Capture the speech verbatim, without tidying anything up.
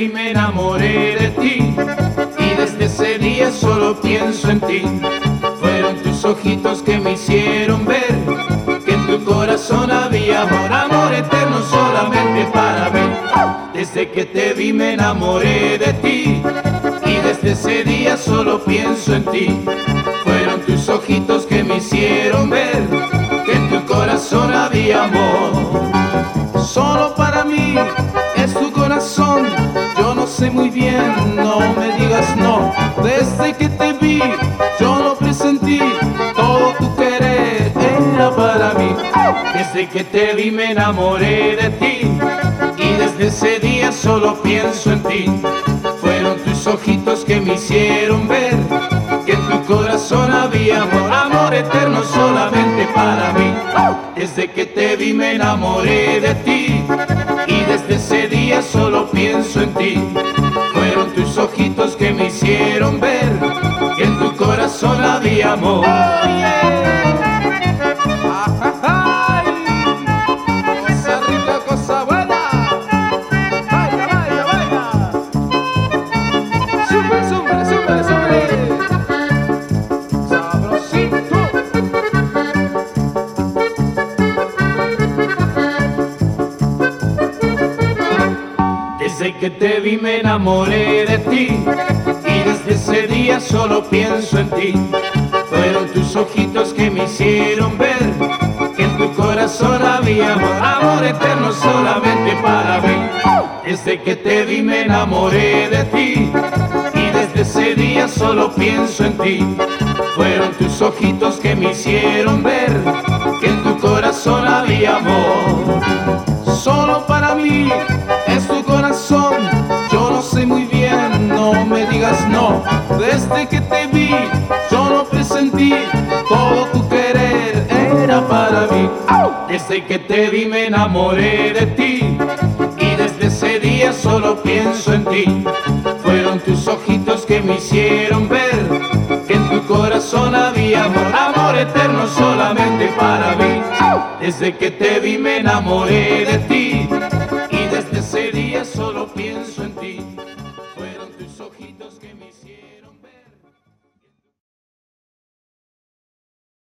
vi me enamoré de ti, y desde ese día solo pienso en ti. Fueron tus ojitos que me hicieron ver que en tu corazón había amor, amor eterno solamente para mí. Desde que te vi me enamoré de ti, y desde ese día solo pienso en ti. Fueron tus ojitos que me hicieron ver que en tu corazón había amor. Solo para mí es tu corazón, yo no sé muy bien, no me digas no. Desde que te vi yo lo presentí, todo tu querer era para mí. Desde que te vi me enamoré de ti, y desde ese día solo pienso en ti. Fueron tus ojitos que me hicieron ver que en tu corazón había amor, amor eterno solamente para mí. Desde que te vi me enamoré de ti, y desde ese día solo pienso en ti. Fueron tus ojitos que me hicieron ver que en tu corazón había amor. Oh, yeah. Cosa rica, cosa buena. Baila, baila, baila. Súbele, súbele, súbele, súbele. Sabrosito. Desde que te vi me enamoré de ti, y desde ese día solo pienso en ti. Fueron tus ojitos que me hicieron ver que en tu corazón había amor, amor eterno solamente para mí. Desde que te vi me enamoré de ti, y desde ese día solo pienso en ti. Fueron tus ojitos que me hicieron ver que en tu corazón había amor. Solo para mí es tu corazón, yo lo sé muy bien, no me digas no. Desde que te vi yo lo presentí, todo tu querer era para mí. Desde que te vi me enamoré de ti, y desde ese día solo pienso en ti. Fueron tus ojitos que me hicieron ver que en tu corazón había amor, amor eterno solamente para mí. Desde que te vi me enamoré de ti,